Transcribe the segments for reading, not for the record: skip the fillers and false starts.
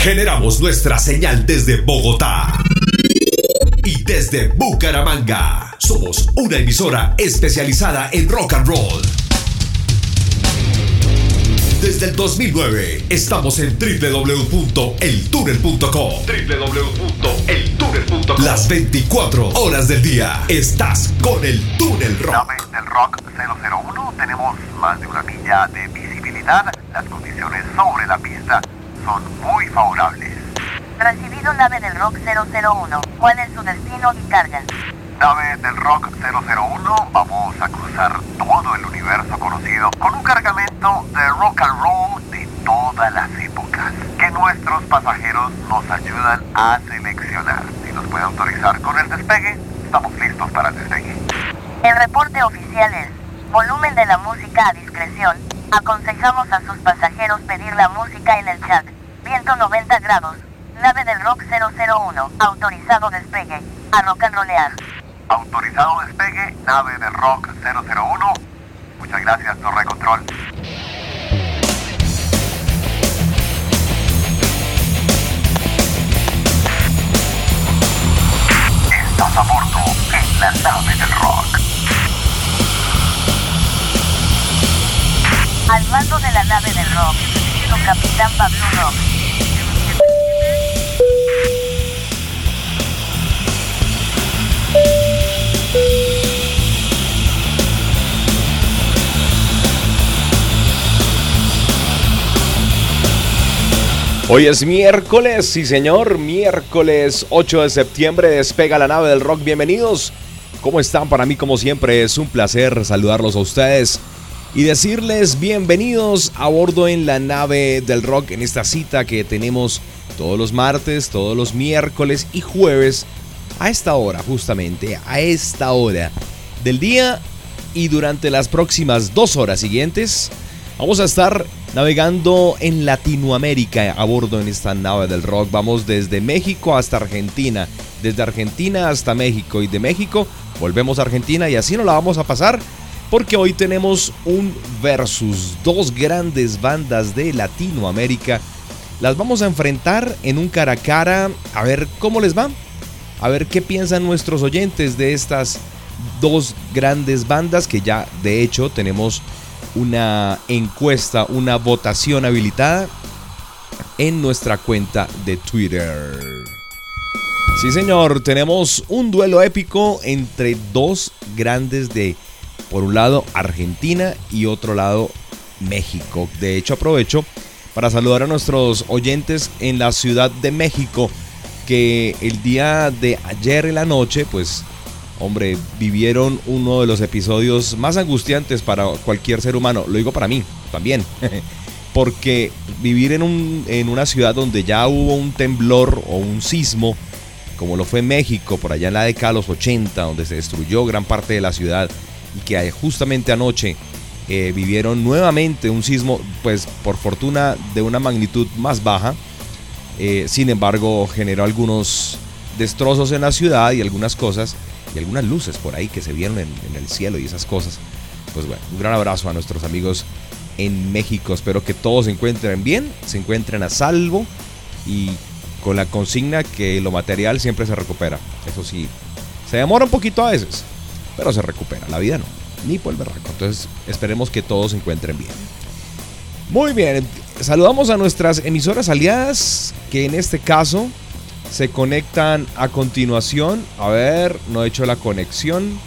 Generamos nuestra señal desde Bogotá y desde Bucaramanga. Somos una emisora especializada en rock and roll. Desde el 2009 estamos en www.eltunnel.com. www.eltunnel.com. Las 24 horas del día estás con el Túnel Rock. Nave del Rock 001, tenemos más de una milla de visibilidad. Las condiciones sobre la pista son muy favorables. Recibido nave del Rock 001. ¿Cuál es su destino y carga? Nave del Rock 001, vamos a cruzar todo el universo conocido con un cargamento de rock and roll de todas las épocas que nuestros pasajeros nos ayudan a seleccionar. Si nos puede autorizar con el despegue, estamos listos para el despegue. El reporte oficial es: volumen de la música a discreción. Aconsejamos a sus pasajeros pedir la música en el chat. Viento 90 grados. Nave del Rock 001. Autorizado despegue. A rock and rollear. Autorizado despegue, nave del Rock 001. Muchas gracias, Torre Control. Estás a bordo en la nave del Rock. Al mando de la nave del Rock, su capitán Pablo Rock. Hoy es miércoles, sí señor, miércoles 8 de septiembre, despega la nave del rock. Bienvenidos, ¿cómo están? Para mí, como siempre, es un placer saludarlos a ustedes y decirles bienvenidos a bordo en la nave del rock, en esta cita que tenemos todos los martes, todos los miércoles y jueves a esta hora, justamente a esta hora del día, y durante las próximas 2 horas siguientes vamos a estar navegando en Latinoamérica a bordo en esta nave del rock. Vamos desde México hasta Argentina, desde Argentina hasta México, y de México volvemos a Argentina, y así nos la vamos a pasar, porque hoy tenemos un versus, 2 grandes bandas de Latinoamérica. Las vamos a enfrentar en un cara a cara, a ver cómo les va, a ver qué piensan nuestros oyentes de estas 2 grandes bandas, que ya de hecho tenemos una encuesta, una votación habilitada en nuestra cuenta de Twitter. Sí señor, tenemos un duelo épico entre 2 grandes de, por un lado, Argentina y otro lado, México. De hecho, aprovecho para saludar a nuestros oyentes en la Ciudad de México, que el día de ayer en la noche, pues, hombre, vivieron uno de los episodios más angustiantes para cualquier ser humano. Lo digo para mí también, porque vivir en una ciudad donde ya hubo un temblor o un sismo, como lo fue México por allá en la década de los 80, donde se destruyó gran parte de la ciudad, y que justamente anoche vivieron nuevamente un sismo, pues por fortuna de una magnitud más baja, sin embargo generó algunos destrozos en la ciudad y algunas cosas, y algunas luces por ahí que se vieron en el cielo y esas cosas. Pues bueno, un gran abrazo a nuestros amigos en México. Espero que todos se encuentren bien, se encuentren a salvo, y con la consigna que lo material siempre se recupera. Eso sí, se demora un poquito a veces, pero se recupera. La vida no, ni por el berraco. Entonces esperemos que todos se encuentren bien. Muy bien, saludamos a nuestras emisoras aliadas, que en este caso se conectan a continuación. A ver, no he hecho la conexión.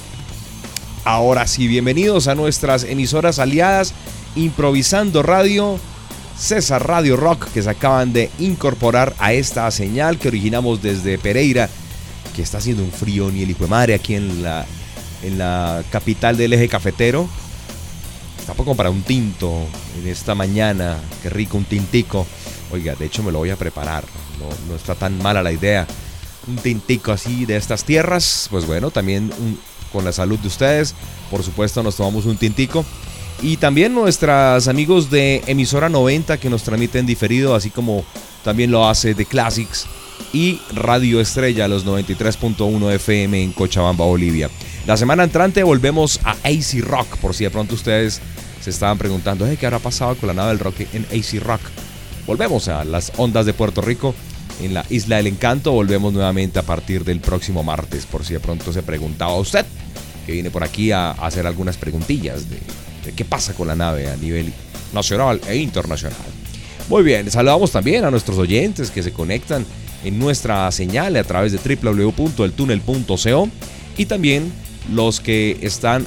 Ahora sí, bienvenidos a nuestras emisoras aliadas: Improvisando Radio, César Radio Rock, que se acaban de incorporar a esta señal que originamos desde Pereira, que está haciendo un frío ni el hijo de madre aquí en la capital del eje cafetero. Está por comprar un tinto en esta mañana. Qué rico, un tintico. Oiga, de hecho me lo voy a preparar. No está tan mala la idea. Un tintico así de estas tierras. Pues bueno, también con la salud de ustedes, por supuesto, nos tomamos un tintico. Y también nuestros amigos de Emisora 90, que nos transmiten diferido, así como también lo hace The Classics y Radio Estrella, los 93.1 FM en Cochabamba, Bolivia. La semana entrante volvemos a AC Rock, por si de pronto ustedes se estaban preguntando, ¿qué habrá pasado con la nave del rock en AC Rock? volvemos a las ondas de Puerto Rico en la Isla del Encanto. Volvemos nuevamente a partir del próximo martes, por si de pronto se preguntaba usted, que viene por aquí a hacer algunas preguntillas de qué pasa con la nave a nivel nacional e internacional. Muy bien, saludamos también a nuestros oyentes que se conectan en nuestra señal a través de www.eltunel.co y también los que están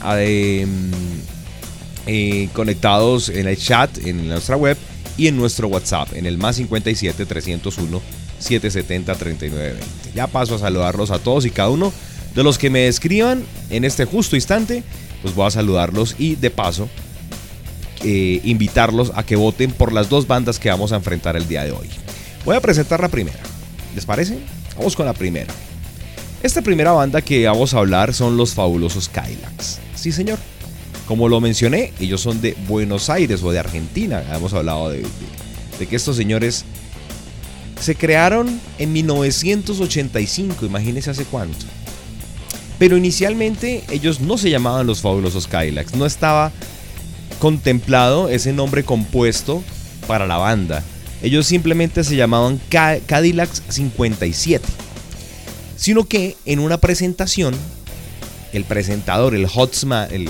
conectados en el chat en nuestra web y en nuestro WhatsApp en el más 57 301 770 3920. Ya paso a saludarlos a todos y cada uno de los que me escriban en este justo instante, pues voy a saludarlos y de paso invitarlos a que voten por las dos bandas que vamos a enfrentar el día de hoy. Voy a presentar la primera, ¿les parece? Vamos con la primera. Esta primera banda que vamos a hablar son los fabulosos Cadillacs. Sí, señor. Como lo mencioné, ellos son de Buenos Aires o de Argentina. Hemos hablado de que estos señores se crearon en 1985, imagínense hace cuánto. Pero inicialmente ellos no se llamaban los fabulosos Cadillacs, no estaba contemplado ese nombre compuesto para la banda. Ellos simplemente se llamaban Cadillacs 57. Sino que en una presentación, el presentador, el host,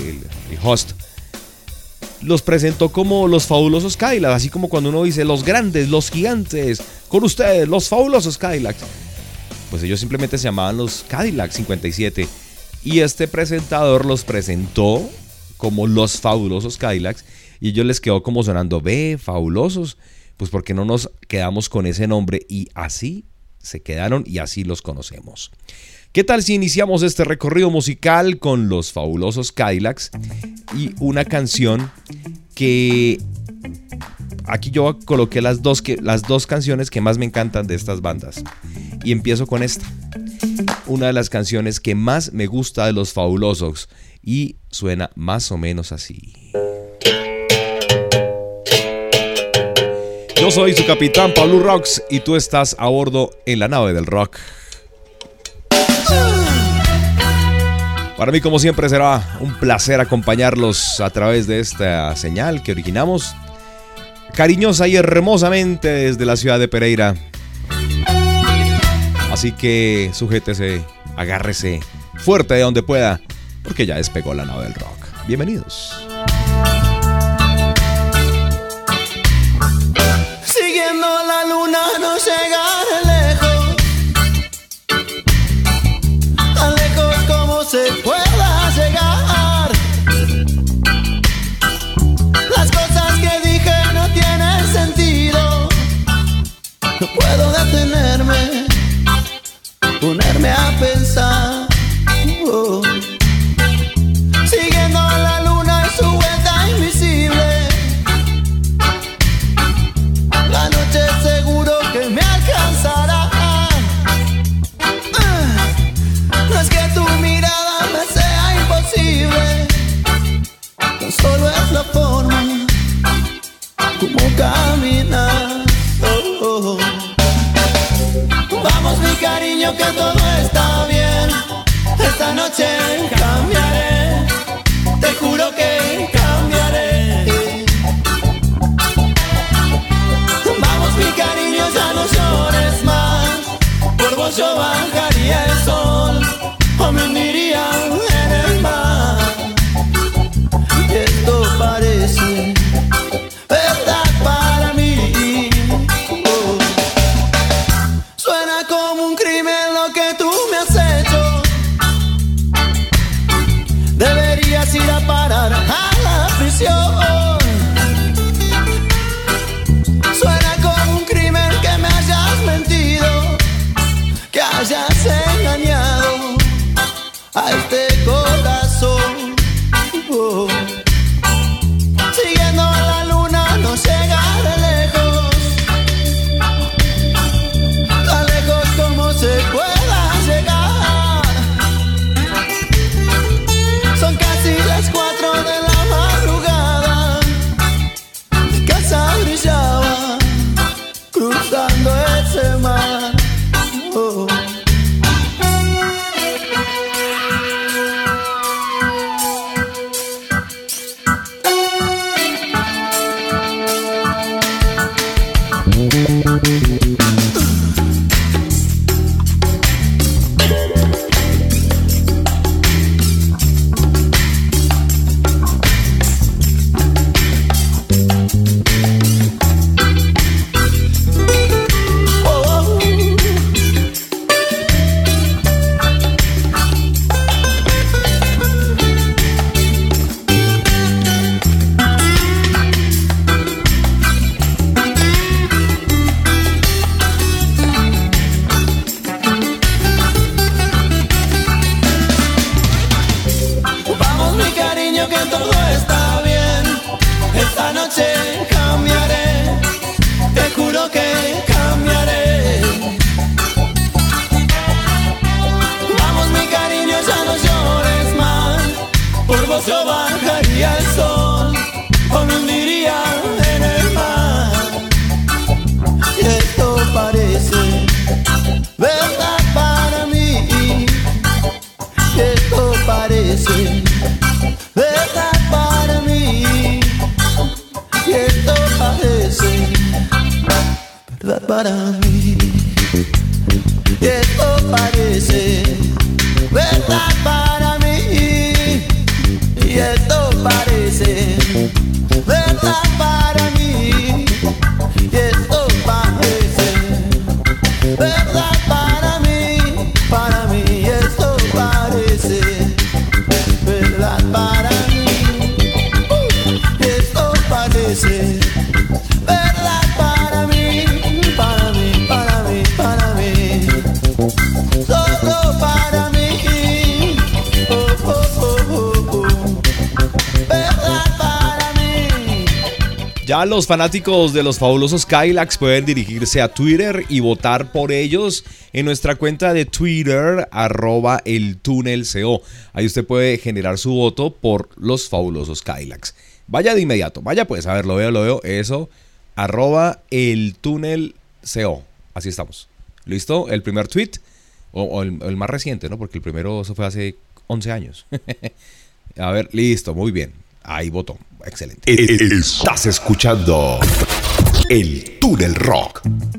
los presentó como los fabulosos Cadillacs, así como cuando uno dice los grandes, los gigantes, con ustedes, los fabulosos Cadillacs. Pues ellos simplemente se llamaban los Cadillacs 57 y este presentador los presentó como los fabulosos Cadillacs y ellos les quedó como sonando, fabulosos, pues porque no nos quedamos con ese nombre, y así se quedaron y así los conocemos. ¿Qué tal si iniciamos este recorrido musical con los fabulosos Cadillacs y una canción que aquí yo coloqué las dos canciones que más me encantan de estas bandas y empiezo con esta, una de las canciones que más me gusta de los fabulosos y suena más o menos así. Yo soy su capitán Pablo Rocks y tú estás a bordo en la nave del rock. Para mí, como siempre, será un placer acompañarlos a través de esta señal que originamos cariñosa y hermosamente desde la ciudad de Pereira. Así que sujétese, agárrese fuerte de donde pueda, porque ya despegó la nave del rock. Bienvenidos. Siguiendo la luna no llegaré lejos, tan lejos como se pueda llegar. Las cosas que dije no tienen sentido, no puedo detenerme, ponerme a pensar. Siguiendo la luna y su vuelta invisible, la noche seguro que me alcanzará. No es que tu mirada me sea imposible, tan solo es la forma como caminas. Vamos mi cariño, que todo está bien. Esta noche cambiaré, te juro que cambiaré. Vamos mi cariño, ya no llores más. Por vos yo bajaría el sol o me hundiría en el mar. Y esto parece verdad para mí. Suena como un crimen lo que tú me has hecho. Ya los fanáticos de los fabulosos Cadillacs pueden dirigirse a Twitter y votar por ellos en nuestra cuenta de Twitter, @eltúnelco. Ahí usted puede generar su voto por los fabulosos Cadillacs. Vaya de inmediato, vaya pues, a ver, lo veo, eso, @eltúnelco. Así estamos. ¿Listo? El primer tweet, o el más reciente, ¿no? Porque el primero, eso fue hace 11 años. A ver, listo, muy bien. Ahí votó. Excelente. Estás escuchando El Túnel Rock.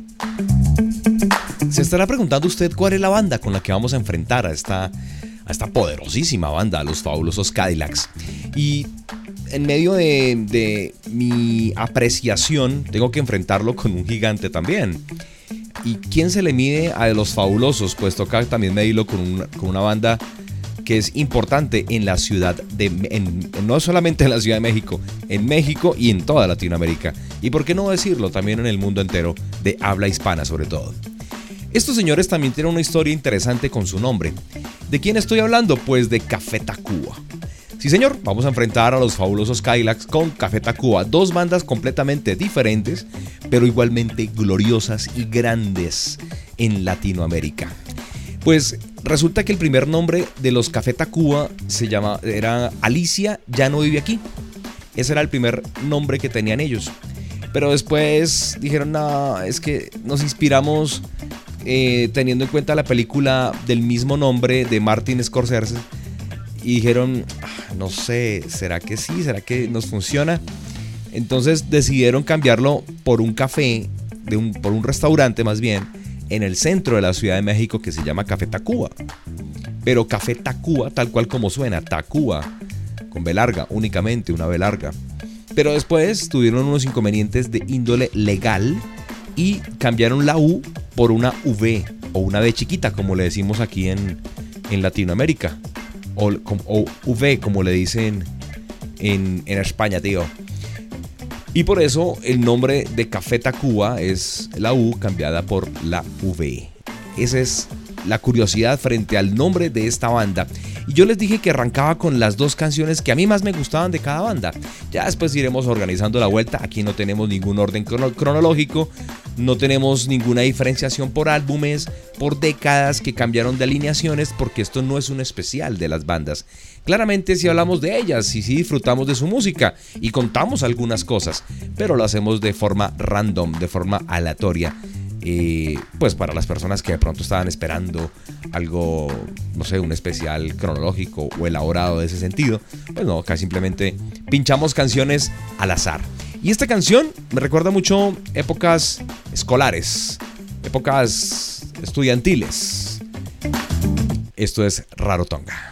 Se estará preguntando usted cuál es la banda con la que vamos a enfrentar a esta poderosísima banda, los fabulosos Cadillacs. Y en medio de mi apreciación, tengo que enfrentarlo con un gigante también. ¿Y quién se le mide a los fabulosos? Pues toca también medirlo con una banda que es importante en la ciudad no solamente en la Ciudad de México, en México y en toda Latinoamérica. Y por qué no decirlo, también en el mundo entero, de habla hispana sobre todo. Estos señores también tienen una historia interesante con su nombre. ¿De quién estoy hablando? Pues de Café Tacuba. Sí señor, vamos a enfrentar a los fabulosos Cadillacs con Café Tacuba, dos bandas completamente diferentes, pero igualmente gloriosas y grandes en Latinoamérica. Pues resulta que el primer nombre de los Café Tacuba era Alicia Ya No Vive Aquí. Ese era el primer nombre que tenían ellos. Pero después dijeron, no, es que nos inspiramos teniendo en cuenta la película del mismo nombre de Martin Scorsese. Y dijeron, no sé, ¿será que sí? ¿Será que nos funciona? Entonces decidieron cambiarlo por un café, por un restaurante más bien, en el centro de la Ciudad de México que se llama Café Tacuba. Pero Café Tacuba, tal cual como suena, Tacuba, con B larga, únicamente una B larga. Pero después tuvieron unos inconvenientes de índole legal y cambiaron la U por una V o una B chiquita, como le decimos aquí en Latinoamérica. O V, como le dicen en España, tío. Y por eso el nombre de Café Tacuba es la U cambiada por la V. Esa es la curiosidad frente al nombre de esta banda. Y yo les dije que arrancaba con las dos canciones que a mí más me gustaban de cada banda. Ya después iremos organizando la vuelta. Aquí no tenemos ningún orden cronológico. No tenemos ninguna diferenciación por álbumes, por décadas que cambiaron de alineaciones, porque esto no es un especial de las bandas. Claramente sí hablamos de ellas y sí disfrutamos de su música y contamos algunas cosas, pero lo hacemos de forma random, de forma aleatoria. Pues para las personas que de pronto estaban esperando algo, no sé, un especial cronológico o elaborado de ese sentido, pues no, acá simplemente pinchamos canciones al azar. Y esta canción me recuerda mucho épocas escolares, épocas estudiantiles. Esto es Rarotonga.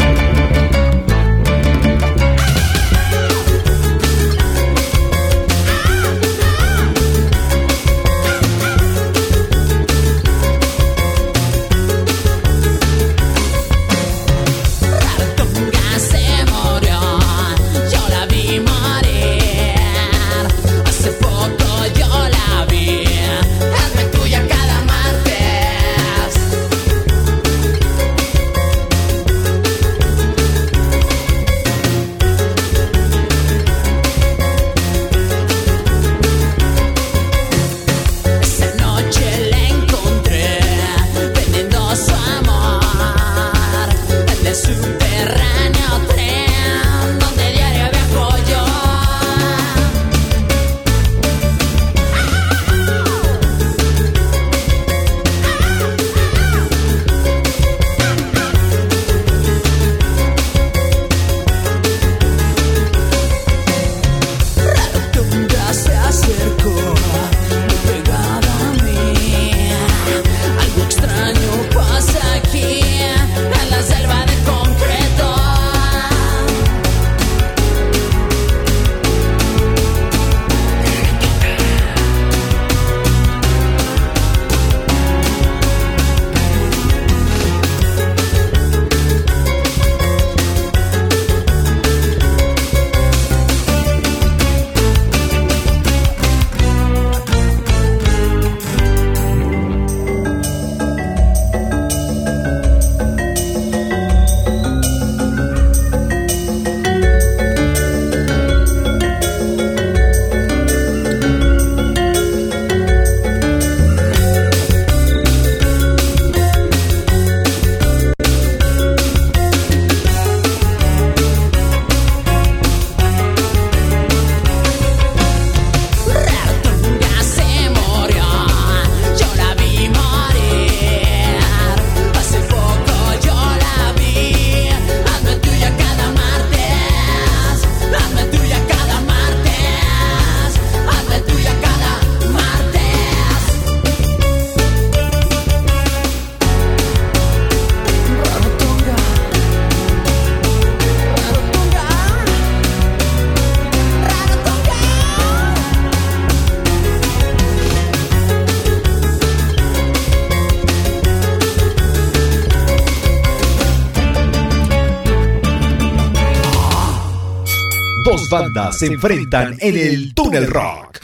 Dos bandas se enfrentan en el Túnel Rock.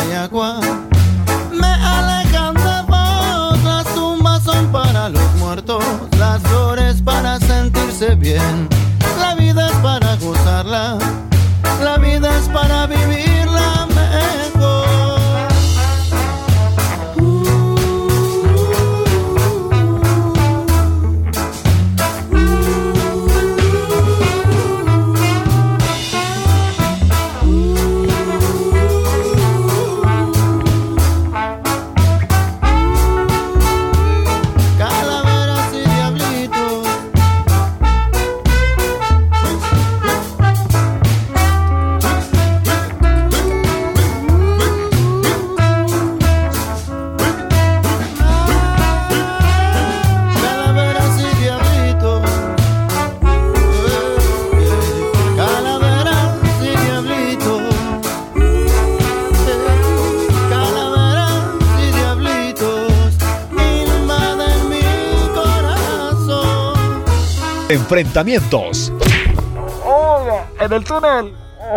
tierra y agua. Me alejan de vos, las tumbas son para los muertos, las flores para sentirse bien. La vida es para gozarla, la vida es para vivirla mejor. Enfrentamientos. En el túnel.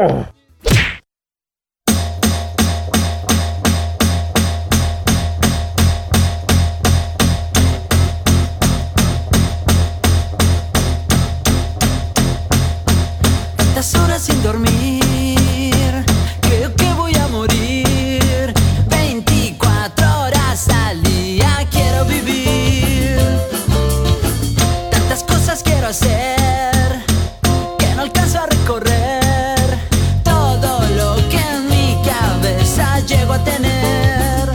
Tantas horas sin dormir, creo que voy a morir. 24 horas al día quiero vivir. Tantas cosas quiero hacer que no alcanzo a recorrer. Todo lo que en mi cabeza llego a tener.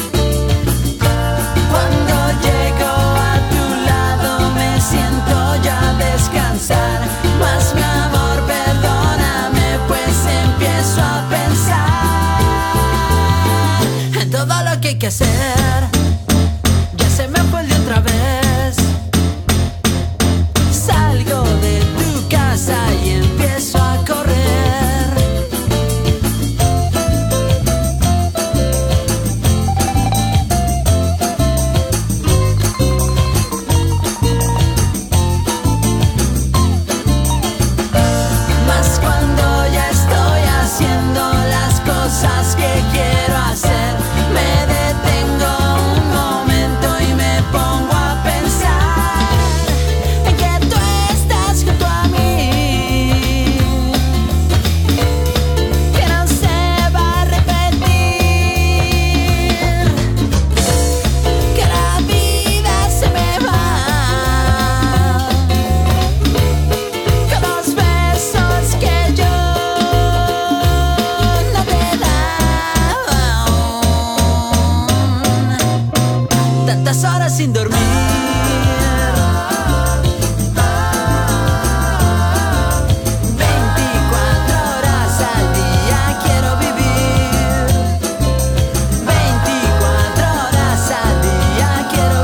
Cuando llego a tu lado me siento ya descansar. Más mi amor, perdóname, pues empiezo a pensar en todo lo que hay que hacer. Ya se me fue el día otra vez. Salgo de tu casa y empiezo a correr. Más cuando ya estoy haciendo las cosas que quiero hacer, me detengo un momento y me pongo a pensar en que tú estás junto a mí, que no se va a repetir, que la vida se me va con los besos que yo no te he dado. Tantas horas sin dormir, 24 horas al día quiero vivir. 24 horas al día quiero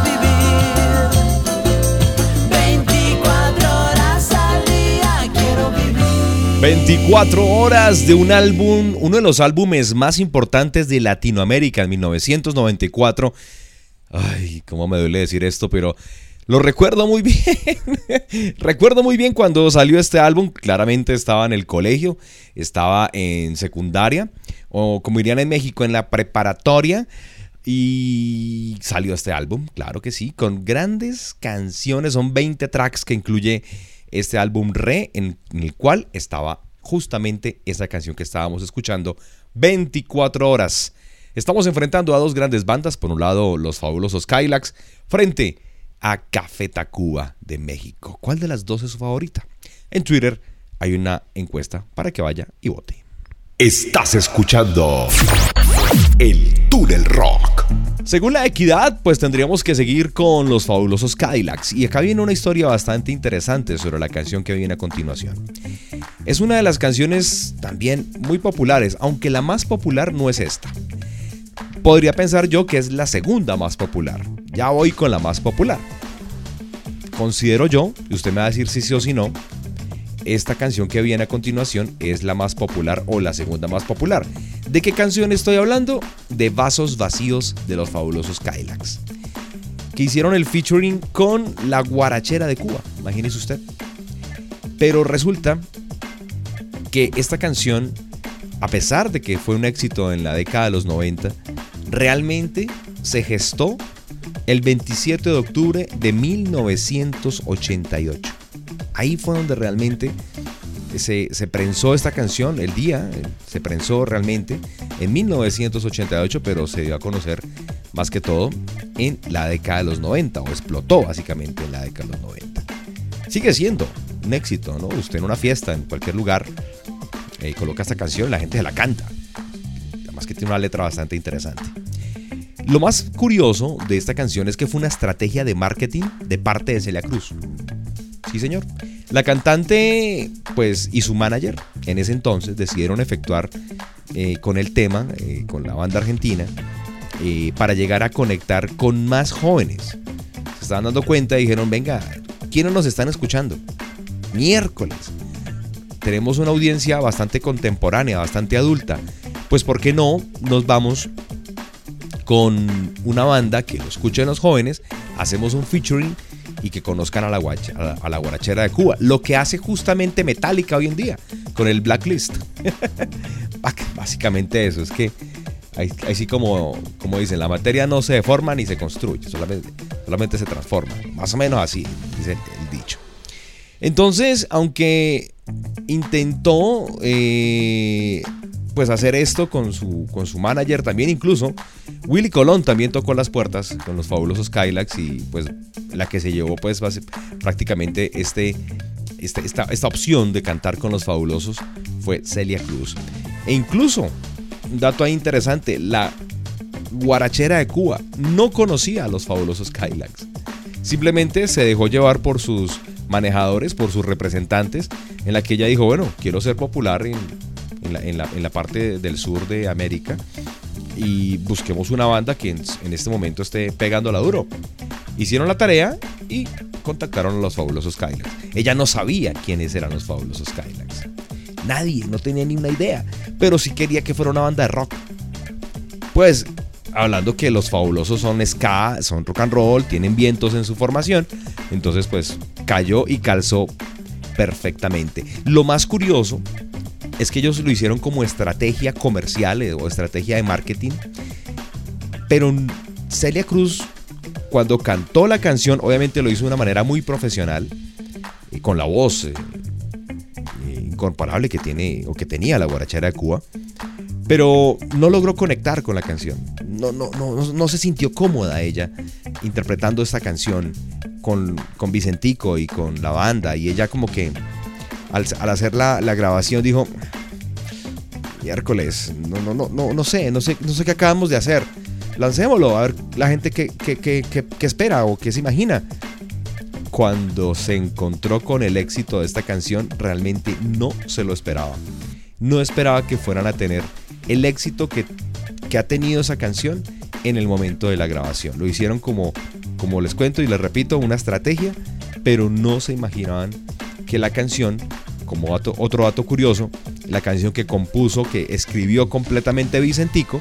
vivir. 24 horas al día quiero vivir. 24 horas de un álbum, uno de los álbumes más importantes de Latinoamérica en 1994. Ay, cómo me duele decir esto, pero lo recuerdo muy bien. Recuerdo muy bien cuando salió este álbum. Claramente estaba en el colegio, estaba en secundaria, o como dirían en México, en la preparatoria. Y salió este álbum, claro que sí, con grandes canciones. Son 20 tracks que incluye este álbum en el cual estaba justamente esa canción que estábamos escuchando, 24 horas. Estamos enfrentando a dos grandes bandas. Por un lado, los fabulosos Cadillacs, frente a Café Tacuba de México. ¿Cuál de las dos es su favorita? En Twitter hay una encuesta para que vaya y vote. Estás escuchando El Túnel Rock. Según la equidad, pues tendríamos que seguir con los fabulosos Cadillacs. Y acá viene una historia bastante interesante sobre la canción que viene a continuación. Es una de las canciones también muy populares, aunque la más popular no es esta. Podría pensar yo que es la segunda más popular. Ya voy con la más popular. Considero yo, y usted me va a decir si sí o si no, esta canción que viene a continuación es la más popular o la segunda más popular. ¿De qué canción estoy hablando? De Vasos Vacíos de los fabulosos Cadillacs, que hicieron el featuring con la guarachera de Cuba, imagínese usted. Pero resulta que esta canción a pesar de que fue un éxito en la década de los 90, realmente se gestó el 27 de octubre de 1988. Ahí fue donde realmente se prensó esta canción, el día se prensó realmente en 1988, pero se dio a conocer más que todo en la década de los 90, o explotó básicamente en la década de los 90. Sigue siendo un éxito, ¿no? Usted en una fiesta, en cualquier lugar, coloca esta canción, la gente se la canta. Además que tiene una letra bastante interesante. Lo más curioso de esta canción es que fue una estrategia de marketing de parte de Celia Cruz. Sí, señor. La cantante, pues, y su manager, en ese entonces, decidieron efectuar con el tema, con la banda argentina, para llegar a conectar con más jóvenes. Se estaban dando cuenta y dijeron, venga, ¿quiénes nos están escuchando? Miércoles. Tenemos una audiencia bastante contemporánea, bastante adulta. Pues, ¿por qué no nos vamos con una banda que lo escuchen los jóvenes? Hacemos un featuring y que conozcan a la guarachera de Cuba. Lo que hace justamente Metallica hoy en día con el Blacklist. Básicamente eso, es que así como dicen, la materia no se deforma ni se construye, solamente se transforma. Más o menos así dice el dicho. Entonces, aunque intentó pues hacer esto con su manager también, incluso Willy Colón también tocó las puertas con los fabulosos Cadillacs, y pues la que se llevó pues prácticamente esta opción de cantar con los fabulosos fue Celia Cruz. E incluso, un dato ahí interesante, la guarachera de Cuba no conocía a los fabulosos Cadillacs. Simplemente se dejó llevar por sus manejadores, por sus representantes, en la que ella dijo, bueno, quiero ser popular en la parte del sur de América, y busquemos una banda que en este momento esté pegándola duro. Hicieron la tarea y contactaron a los fabulosos Cadillacs. Ella no sabía quiénes eran los fabulosos Cadillacs. Nadie, no tenía ni una idea, pero sí quería que fuera una banda de rock. Pues, hablando que los fabulosos son ska, son rock and roll, tienen vientos en su formación, entonces pues cayó y calzó perfectamente. Lo más curioso es que ellos lo hicieron como estrategia comercial o estrategia de marketing, pero Celia Cruz, cuando cantó la canción, obviamente lo hizo de una manera muy profesional, y con la voz incomparable que tenía la guarachera de Cuba, pero no logró conectar con la canción. No se sintió cómoda ella interpretando esta canción con Vicentico y con la banda, y ella como que al hacer la grabación dijo, miércoles, no sé qué acabamos de hacer, lancémoslo, a ver la gente que espera o que se imagina. Cuando se encontró con el éxito de esta canción, realmente no se lo esperaba. No esperaba que fueran a tener el éxito que ha tenido esa canción en el momento de la grabación. Lo hicieron como les cuento y les repito, una estrategia, pero no se imaginaban que la canción, como otro dato curioso, la canción que compuso, que escribió completamente Vicentico,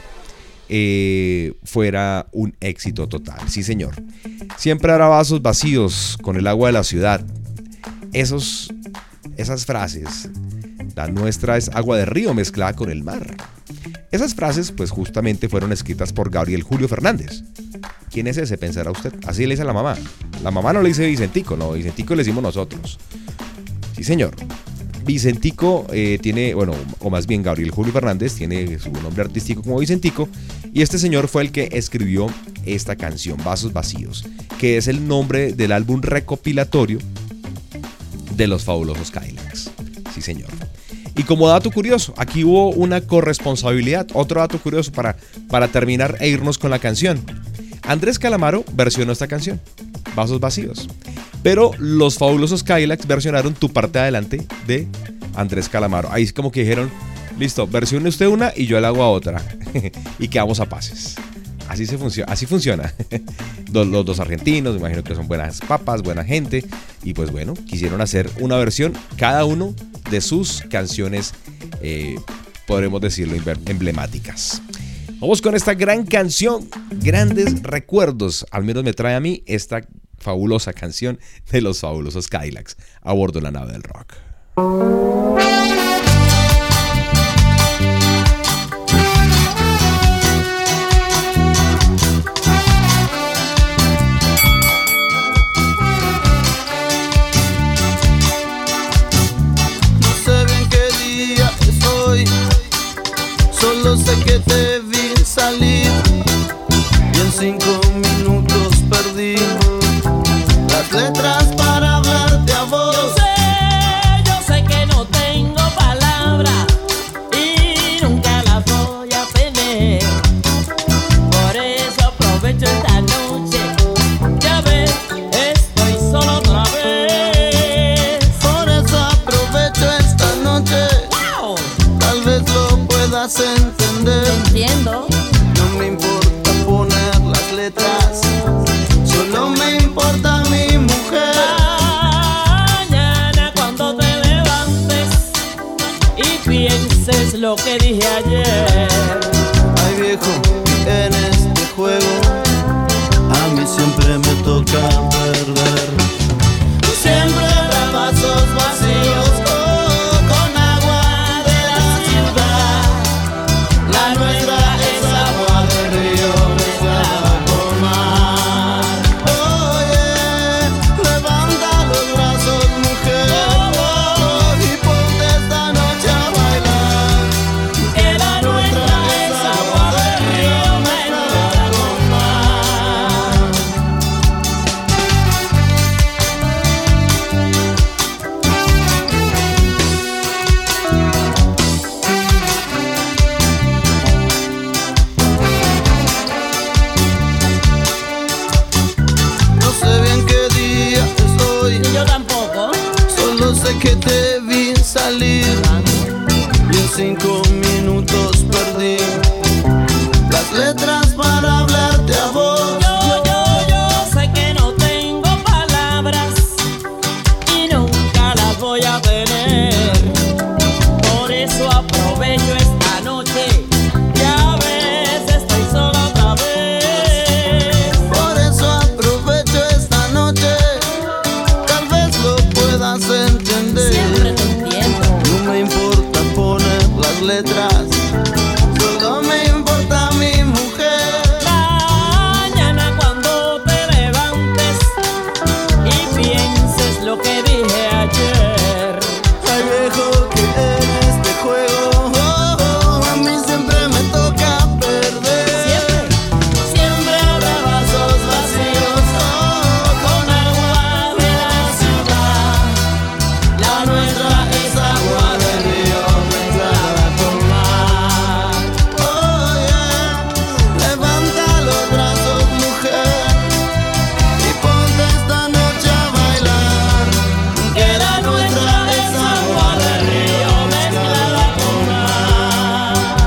fuera un éxito total. Sí, señor. Siempre habrá vasos vacíos con el agua de la ciudad. Esas frases, la nuestra es agua de río mezclada con el mar. Esas frases pues justamente fueron escritas por Gabriel Julio Fernández. ¿Quién es ese? Pensará usted. Así le dice a la mamá. La mamá no le dice Vicentico, no, Vicentico le decimos nosotros. Sí, señor. Vicentico tiene, bueno, o más bien Gabriel Julio Fernández tiene su nombre artístico como Vicentico, y este señor fue el que escribió esta canción, Vasos Vacíos, que es el nombre del álbum recopilatorio de los fabulosos Cadillacs. Sí, señor. Y como dato curioso, aquí hubo una corresponsabilidad, otro dato curioso para terminar e irnos con la canción. Andrés Calamaro versionó esta canción, Vasos Vacíos, pero los fabulosos Cadillacs versionaron Tu parte adelante de Andrés Calamaro. Ahí como que dijeron, listo, versione usted una y yo la hago a otra y quedamos a pases. Así funciona. Los dos argentinos, me imagino que son buenas papas, buena gente, y pues bueno, quisieron hacer una versión cada uno de sus canciones, podremos decirlo, emblemáticas. Vamos con esta gran canción, grandes recuerdos, al menos me trae a mí esta fabulosa canción de los fabulosos Cadillacs a bordo de la nave del rock. Solo sé que te vi salir y en 5 minutos perdí las letras para hablarte a vos. Yo sé que no tengo palabras y nunca las voy a tener. Por eso aprovecho esta noche. Ya ves, estoy solo otra vez. Por eso aprovecho esta noche. ¡Wow! Tal vez lo puedas entender. Entiendo. No me importa poner las letras, solo me importa mi mujer. Mañana cuando te levantes y pienses lo que dije ayer. Ay viejo, en este juego a mí siempre me toca perder. Siempre habrá vasos vacíos con agua de la ciudad. La nuestra es agua de río mezclada con mar. Oye, levanta los brazos, mujer, y ponte esta noche a bailar. Que la nuestra es agua de río mezclada con mar. No sé bien qué día es hoy, Yo tampoco. solo sé que te vi salir y en 5 minutos perdí las letras para hablarte a vos. Yo sé que no tengo palabras y nunca las voy a tener. Por eso aprovecho esta noche. Ya ves, estoy sola otra vez. Por eso aprovecho esta noche, tal vez lo puedas entender. Siempre te entiendo. No me importa poner las letras, solo me importa mi mujer. Mañana cuando te levantes y pienses lo que dije ayer. Ay viejo, que en este juego a mí siempre me toca perder. Siempre habrá vasos vacíos con agua de la ciudad. La nuestra es agua de río mezclada con mar. Oye, levanta los brazos, mujer, y ponte esta noche a bailar. Que la nuestra es agua de río mezclada con mar.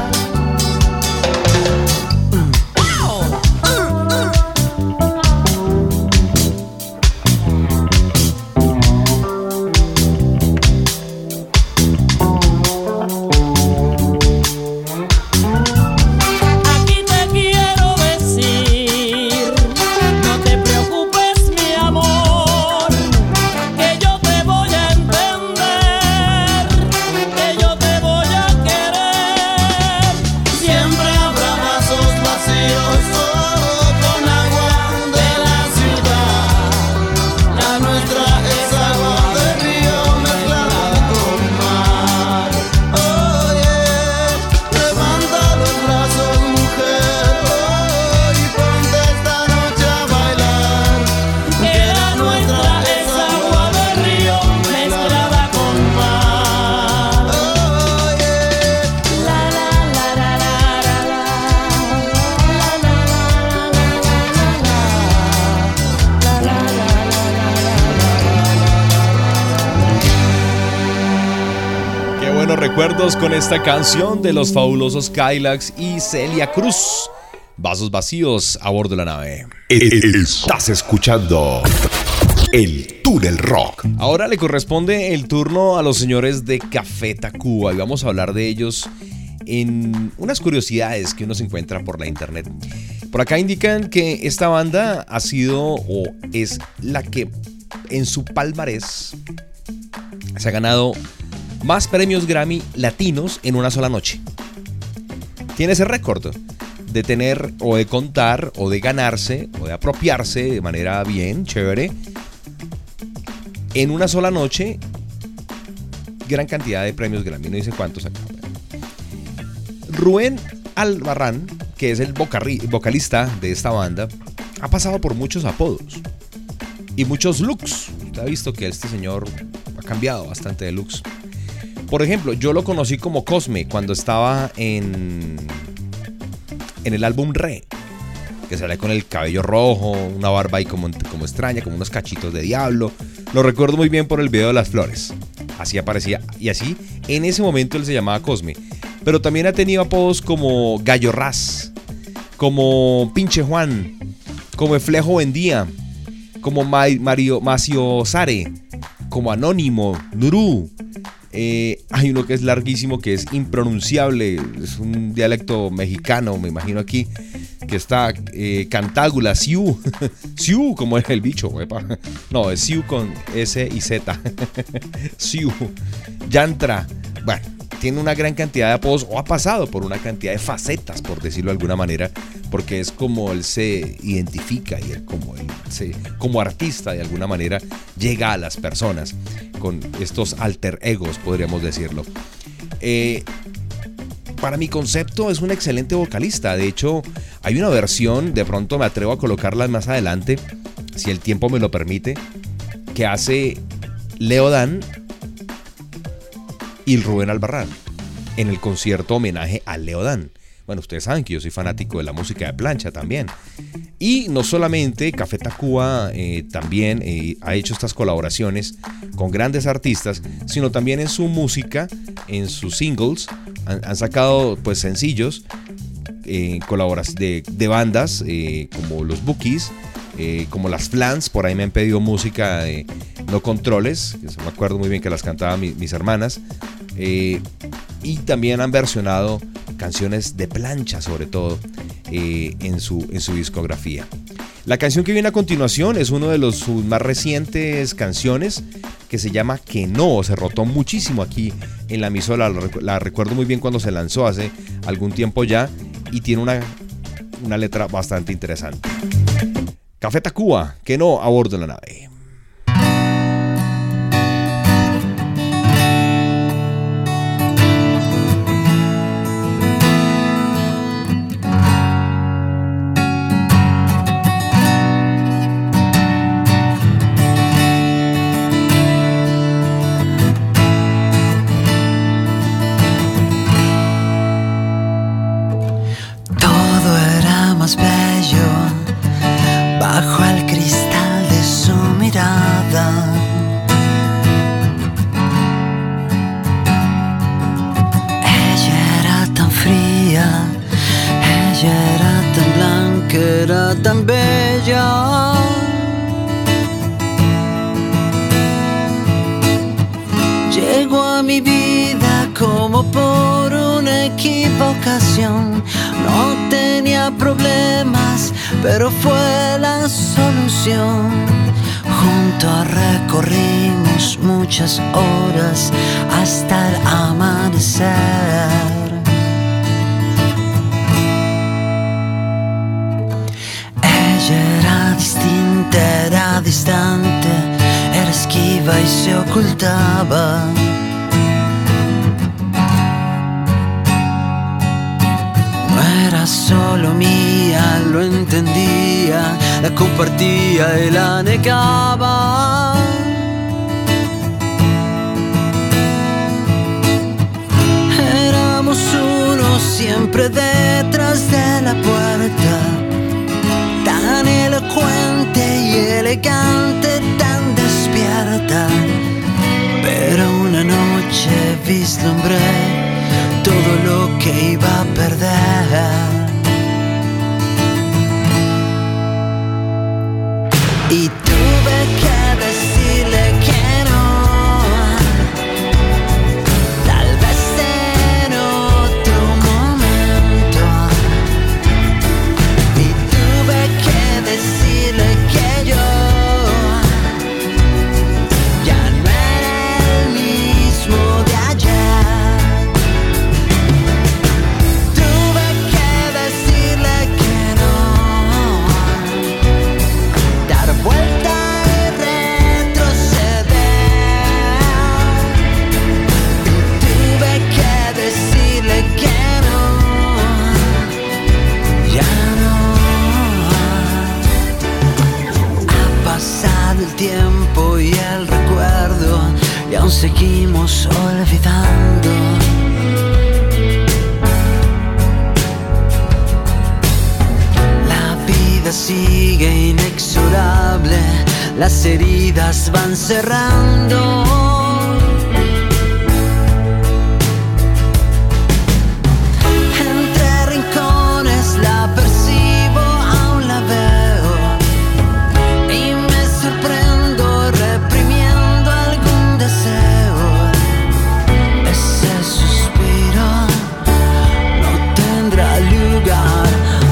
Aquí te quiero decir, no te preocupes mi amor, que yo te voy a entender, que yo te voy a querer. Siempre habrá vasos vacíos con agua de la ciudad. La nuestra es agua de río mezclada con mar. Oye, levanta los brazos, mujer, y ponte esta noche a bailar. Que la nuestra es agua de río mezclada con mar. Oye, La la la la la la la, la la la la la la. Qué buenos recuerdos con esta canción de los fabulosos Kylax y Celia Cruz. Vasos vacíos a bordo de la nave. Estás escuchando El Túnel Rock. Ahora le corresponde el turno a los señores de Café Tacuba y vamos a hablar de ellos en unas curiosidades que uno se encuentra por la internet. Por acá indican que esta banda ha sido o es la que en su palmarés se ha ganado más premios Grammy latinos en una sola noche. Tiene ese récord de tener o de contar o de ganarse o de apropiarse de manera bien chévere en una sola noche gran cantidad de premios Grammy. No dice cuántos acá. Rubén Albarrán, que es el vocalista de esta banda, ha pasado por muchos apodos y muchos looks. Usted ha visto que este señor ha cambiado bastante de looks. Por ejemplo, yo lo conocí como Cosme cuando estaba en el álbum Re, que sale con el cabello rojo, una barba ahí como extraña, como unos cachitos de diablo. Lo recuerdo muy bien por el video de las flores. Así aparecía, y así en ese momento él se llamaba Cosme. Pero también ha tenido apodos como Gallo Ras, como Pinche Juan, como Eflejo Bendía, como Macio Sare, como Anónimo, Nurú. Hay uno que es larguísimo, que es impronunciable, es un dialecto mexicano, me imagino aquí, que está Cantágula, Siu, Siu, como es el bicho, epa. No, es Siu con S y Z, Siu, Yantra, bueno, tiene una gran cantidad de apodos, o ha pasado por una cantidad de facetas, por decirlo de alguna manera, porque es como él se identifica y él como artista de alguna manera llega a las personas con estos alter egos, podríamos decirlo. Para mi concepto es un excelente vocalista. De hecho, hay una versión, de pronto me atrevo a colocarla más adelante, si el tiempo me lo permite, que hace Leo Dan y Rubén Albarrán en el concierto homenaje a Leo Dan. Bueno, ustedes saben que yo soy fanático de la música de plancha también. Y no solamente Café Tacuba también ha hecho estas colaboraciones con grandes artistas, sino también en su música, en sus singles, han sacado pues sencillos de bandas como los Bookies, como las Flans. Por ahí me han pedido música de No Controles, que me acuerdo muy bien que las cantaban mis hermanas. Y también han versionado canciones de plancha, sobre todo en su discografía. La canción que viene a continuación es uno de sus más recientes canciones, que se llama Que No. Se rotó muchísimo aquí en la emisora, la recuerdo muy bien cuando se lanzó hace algún tiempo ya, y tiene una letra bastante interesante. Café Tacuba, Que No, a bordo de la nave. Bajo el cristal de su mirada, ella era tan fría, ella era tan blanca, era tan bella. Llegó a mi vida como por una equivocación. No tenía problemas, pero fue la solución. Juntos recorrimos muchas horas hasta el amanecer. Ella era distinta, era distante, era esquiva y se ocultaba. Era solo mía, lo entendía, la compartía y la negaba. Éramos uno siempre detrás de la puerta, tan elocuente y elegante, tan despierta. Pero una noche vislumbré todo lo que iba a perder. Y tuve que decirle que no, tal vez en otro momento. Y tuve que decirle que yo ya no era el mismo de ayer. las heridas van cerrando. Entre rincones la percibo, aún la veo, y me sorprendo reprimiendo algún deseo. Ese suspiro no tendrá lugar.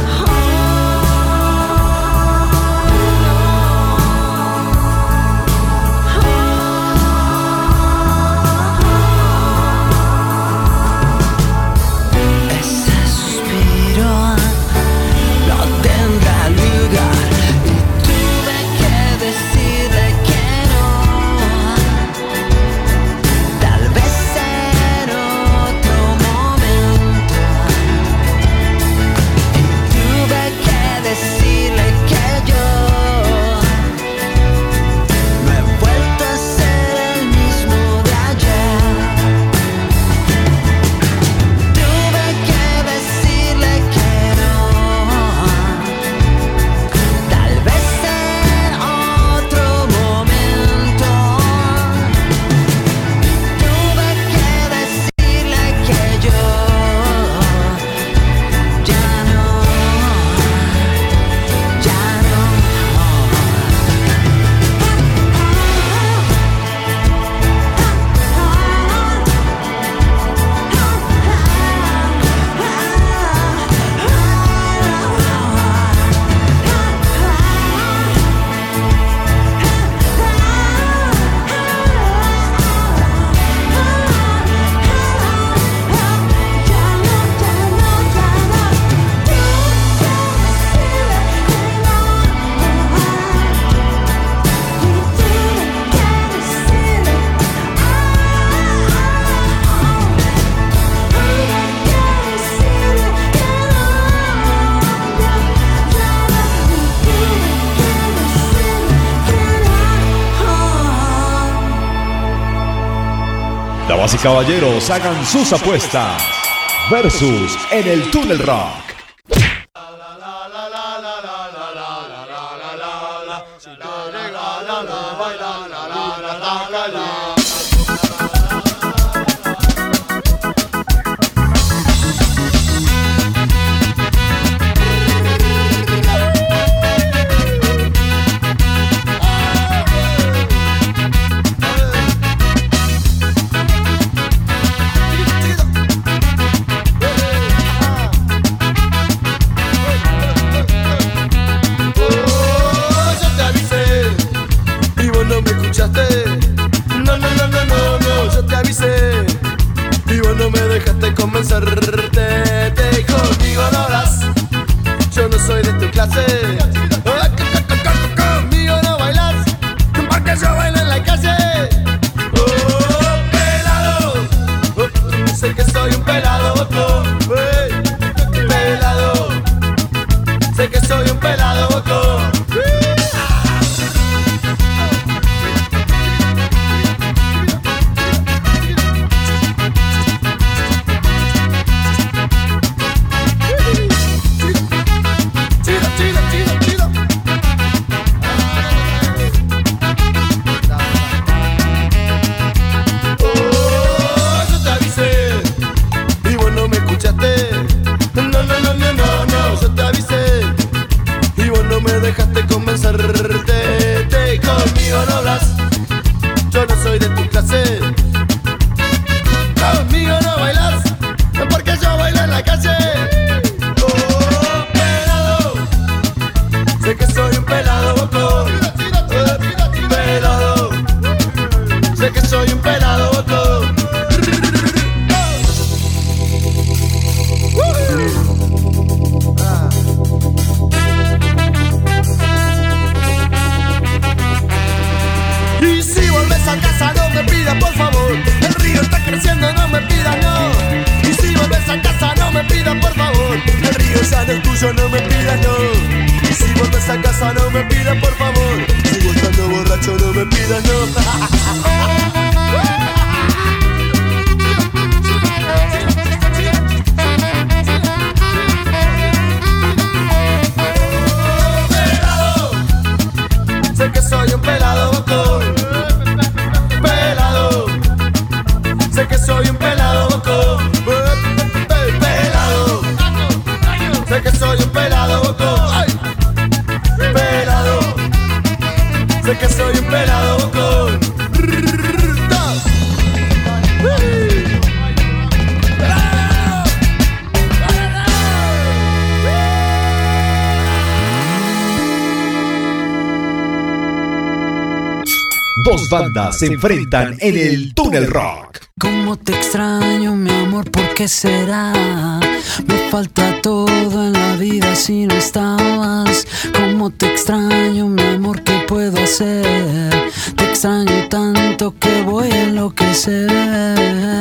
Damas y caballeros, hagan sus apuestas. Versus en el Túnel Rock. Conmigo no hablas, yo no soy de tu clase. Conmigo no bailas, porque yo bailo en la calle. Pelado, sé que soy un pelado. Pelado, sé que soy un pelado. Conmigo no hablas, yo no soy de tu clase. Conmigo no bailas, porque yo bailo en la calle. Pelado, sé que soy un pelado. Pelado, sé que soy un pelado. Y si vuelves a casa no me pidas por favor, el río está creciendo, no me pidas no. Y si vuelves a casa no me pidas por favor, el río ya no es tuyo, no me pidas no. Y si vuelves a casa no me pidas por favor, sigo estando borracho, no me pidas no. Sé que soy un pelado. Sé que soy un pelado bocón. ¡Ay! Pelado. Sé que soy un pelado bocón. Dos bandas se enfrentan en el Túnel Rock. Cómo te extraño, mi amor, ¿por qué será? Me falta todo en la vida si no estabas. Cómo te extraño, mi amor, ¿qué puedo hacer? Te extraño tanto que voy a enloquecer.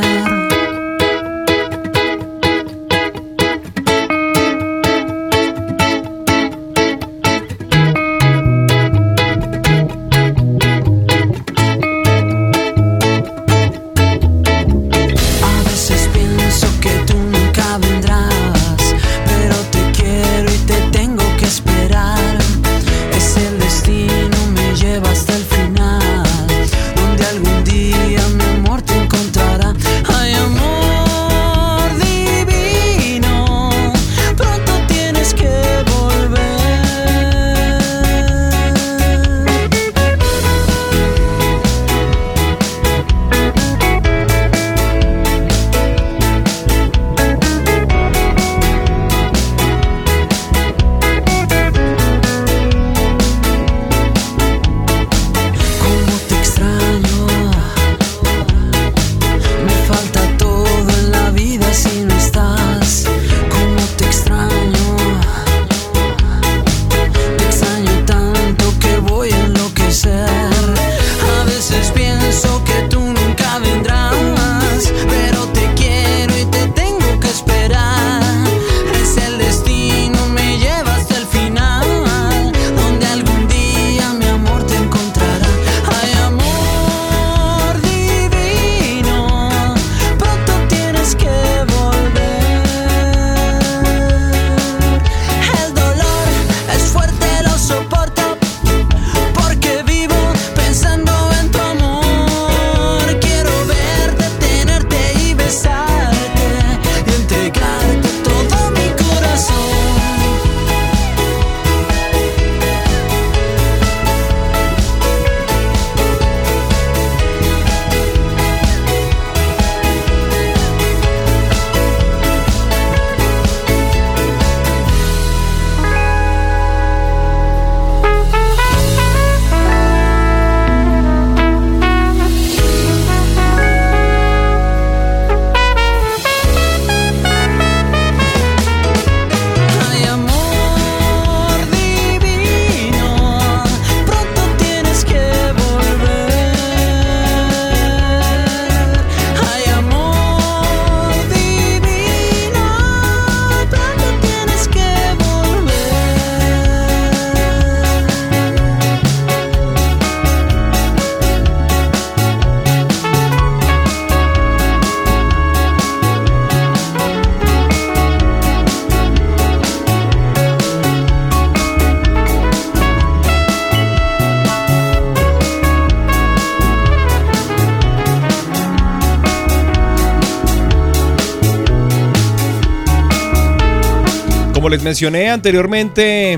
Como les mencioné anteriormente,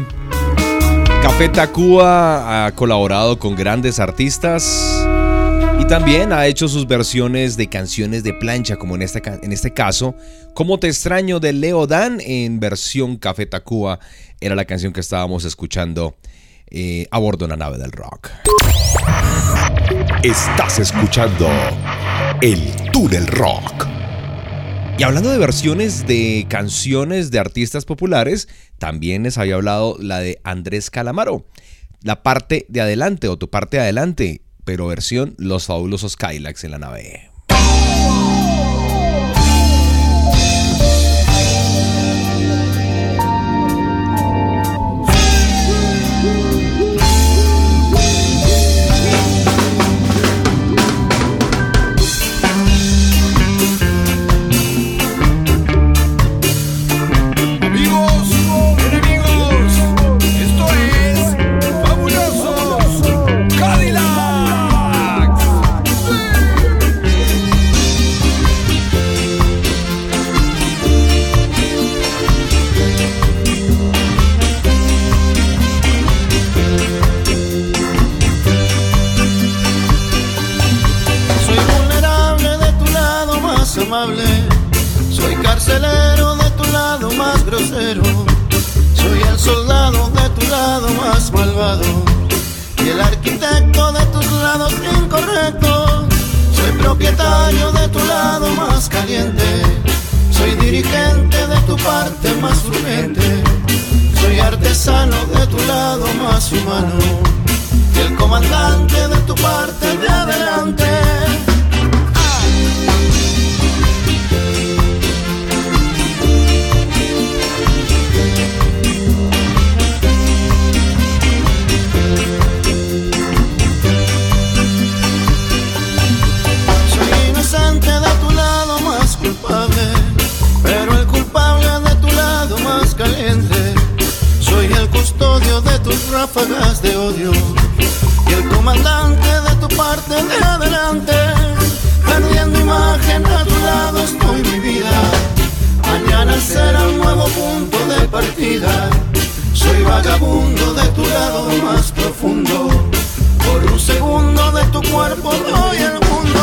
Café Tacuba ha colaborado con grandes artistas y también ha hecho sus versiones de canciones de plancha, como en este caso, Cómo te extraño de Leo Dan en versión Café Tacuba. Era la canción que estábamos escuchando a bordo de una nave del rock. Estás escuchando el Túnel Rock. Y hablando de versiones de canciones de artistas populares, también les había hablado la de Andrés Calamaro. La parte de adelante o tu parte de adelante, pero versión Los Fabulosos Cadillacs en la nave. acero. Soy el soldado de tu lado más malvado y el arquitecto de tus lados incorrectos. Soy propietario de tu lado más caliente. Soy dirigente de tu parte más urgente. Soy artesano de tu lado más humano y el comandante de tu parte de adelante. Soy inocente de tu lado más culpable, pero el culpable de tu lado más caliente. Soy el custodio de tus ráfagas de odio y el comandante de tu parte de adelante. Perdiendo imagen a tu lado estoy mi vida. Mañana será un nuevo punto de partida. Soy vagabundo de tu lado más profundo. Por un segundo de tu cuerpo doy el mundo.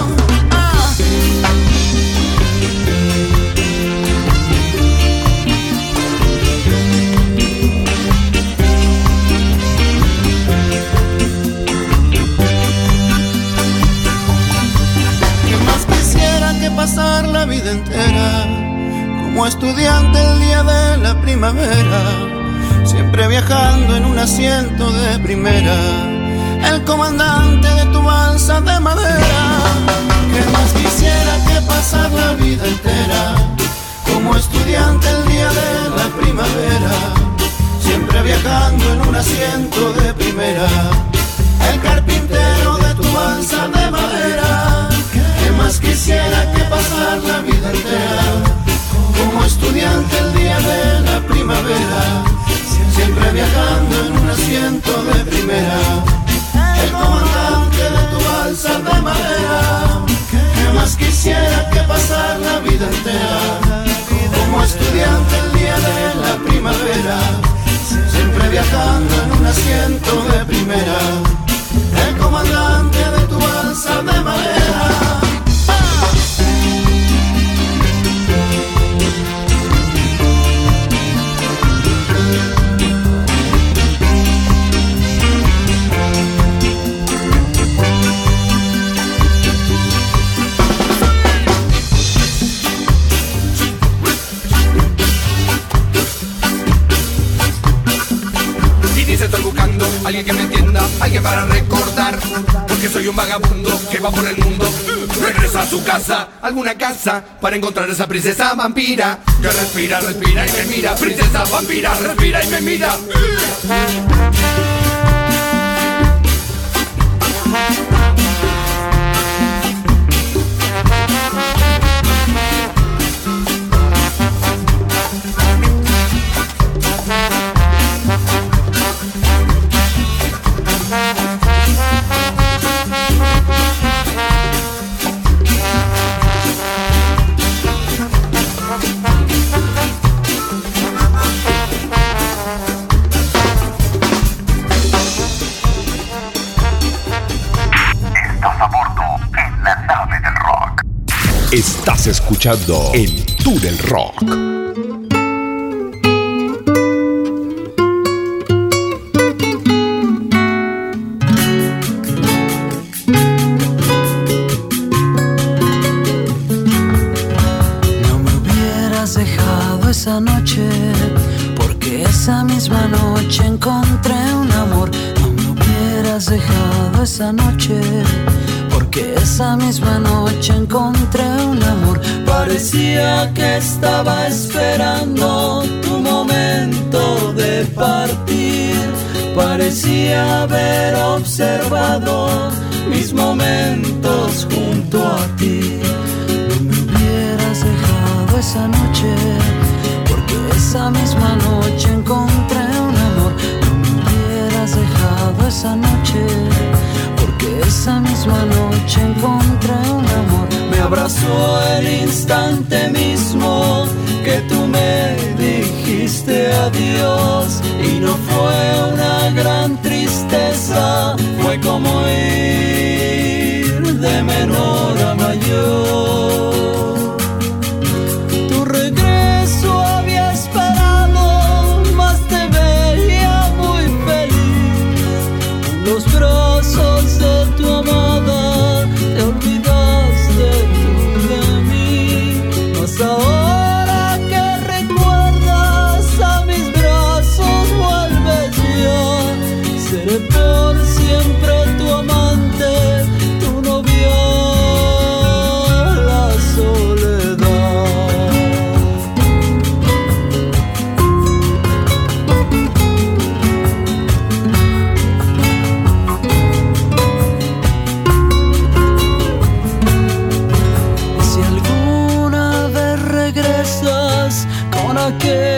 Pasar la vida entera como estudiante el día de la primavera, siempre viajando en un asiento de primera, el comandante de tu balsa de madera. ¿Qué más quisiera que pasar la vida entera como estudiante el día de la primavera, siempre viajando en un asiento de primera, el carpintero de tu balsa de madera? ¿Qué más quisiera que pasar la vida entera como estudiante el día de la primavera, siempre viajando en un asiento de primera, el comandante de tu balsa de madera? ¿Qué más quisiera que pasar la vida entera como estudiante el día de la primavera, siempre viajando en un asiento de primera, el comandante de tu balsa de madera? Estoy buscando alguien que me entienda, alguien para recordar, porque soy un vagabundo que va por el mundo. Regresa a su casa, alguna casa, para encontrar a esa princesa vampira que respira, respira y me mira. Princesa vampira, respira y me mira. Estás escuchando el Túnel Rock. No me hubieras dejado esa noche, porque esa misma noche encontré un amor. No me hubieras dejado esa noche, porque esa misma noche encontré un amor. Parecía que estaba esperando tu momento de partir. Parecía haber observado mis momentos junto a ti. No me hubieras dejado esa noche, porque esa misma noche encontré un amor. No me hubieras dejado esa noche, porque esa misma noche encontré un amor. Me abrazó el instante mismo que tú me dijiste adiós, y no fue una gran tristeza, fue como ir de menor a mayor. Tu regreso había esperado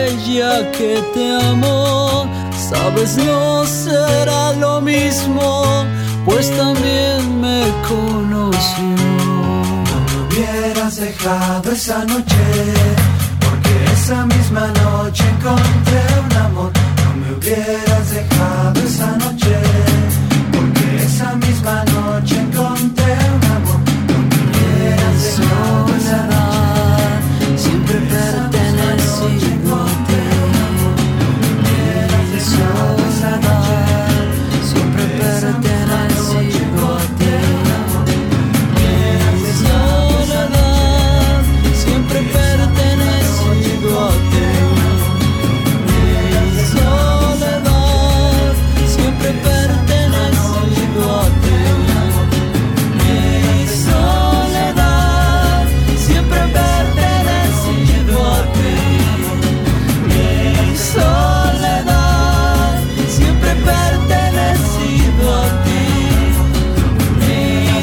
ella que te amó. Sabes, no será lo mismo, pues también me conoció. No me hubieras dejado esa noche, porque esa misma noche encontré un amor. No me hubieras dejado esa noche, porque esa misma noche encontré un amor. No me hubieras dejado esa noche, siempre pertenecido a ti. Siempre pertenecido a ti. Mi soledad, siempre pertenecido a ti. Mi soledad, siempre pertenecido a ti. Mi soledad, siempre pertenecido a ti. Mi soledad, siempre pertenecido a ti. Mi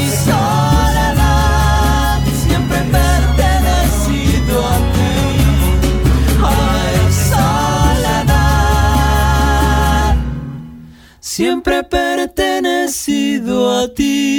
soledad, siempre pertenecido a ti. Ay, soledad, siempre pertenecido a ti.